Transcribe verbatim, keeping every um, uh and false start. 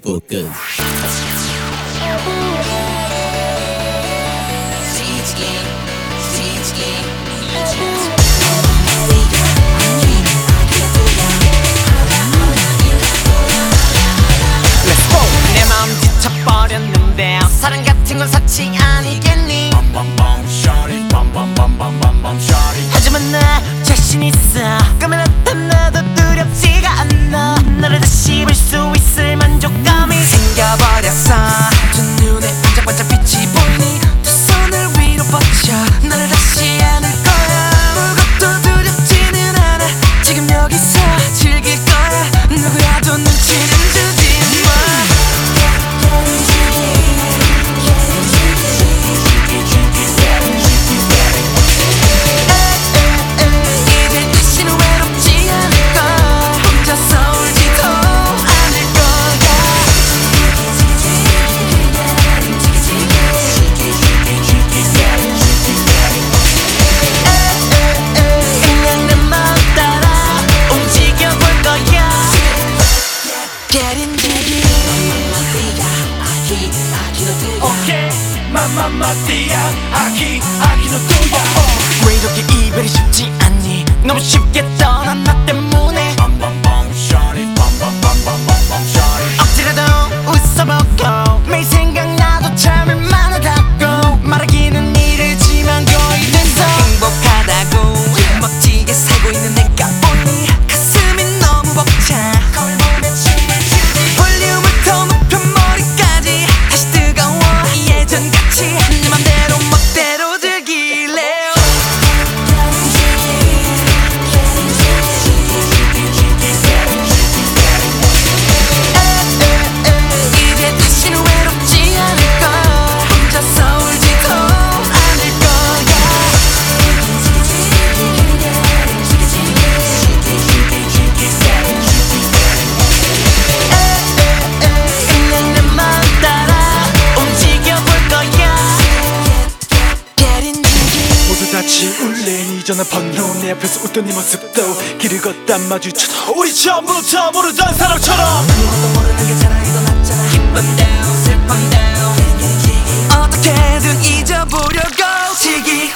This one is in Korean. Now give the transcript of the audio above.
볶음 내 마음 지쳐버렸는데 사랑 같은 건 사치 아니겠니. 하지만 나 자신 있어. 까매놨던 나도 두렵지가 않아. 너를 다시 볼 수 있을 만족감이 생겨버렸어. 두 눈에 반짝반짝 빛이 보이니 두 손을 위로 뻗쳐 너를 다시 안을 거야. 무것도 두렵지는 않아. 지금 여기서 즐길 거야. 누구라도 눈치는 주지 마. Mamma mia, aquí, aquí no tuya. 왜 이렇게 이별이 쉽지 않니. 너무 쉽게 떠난 나 때문에 Bum bum bum, shawty, bum bum bum bum bum bum, shawty. 억지라도 웃어보고 매일 생각나도 참을 만하다고 말하기는 이르지만 거의 됐어. 행복하다고 멋지게 살고 있는 내가 보니 가슴이 너무 벅차. 거울 보면 춤을 추지. 볼륨을 더 높여 머리까지 다시 뜨거워. 예전같이 내 맘대로 멋대로 즐길래요. 이제 다시는 외롭지 않을 거야. 혼자서 울지도 않을 거야. 그냥 내 마음 따라 움직여볼 거야. Getting jiggy. 모두 다 지울래. 이전에 번호 내 앞에서 웃던 네 모습도 길을 걷다 마주쳐도 우리 처음부터 모르던 사람처럼 아무것도 모르는 게 차라리 더 낫잖아. 기쁜데요 슬픈데요 어떻게든 잊어보려고 지기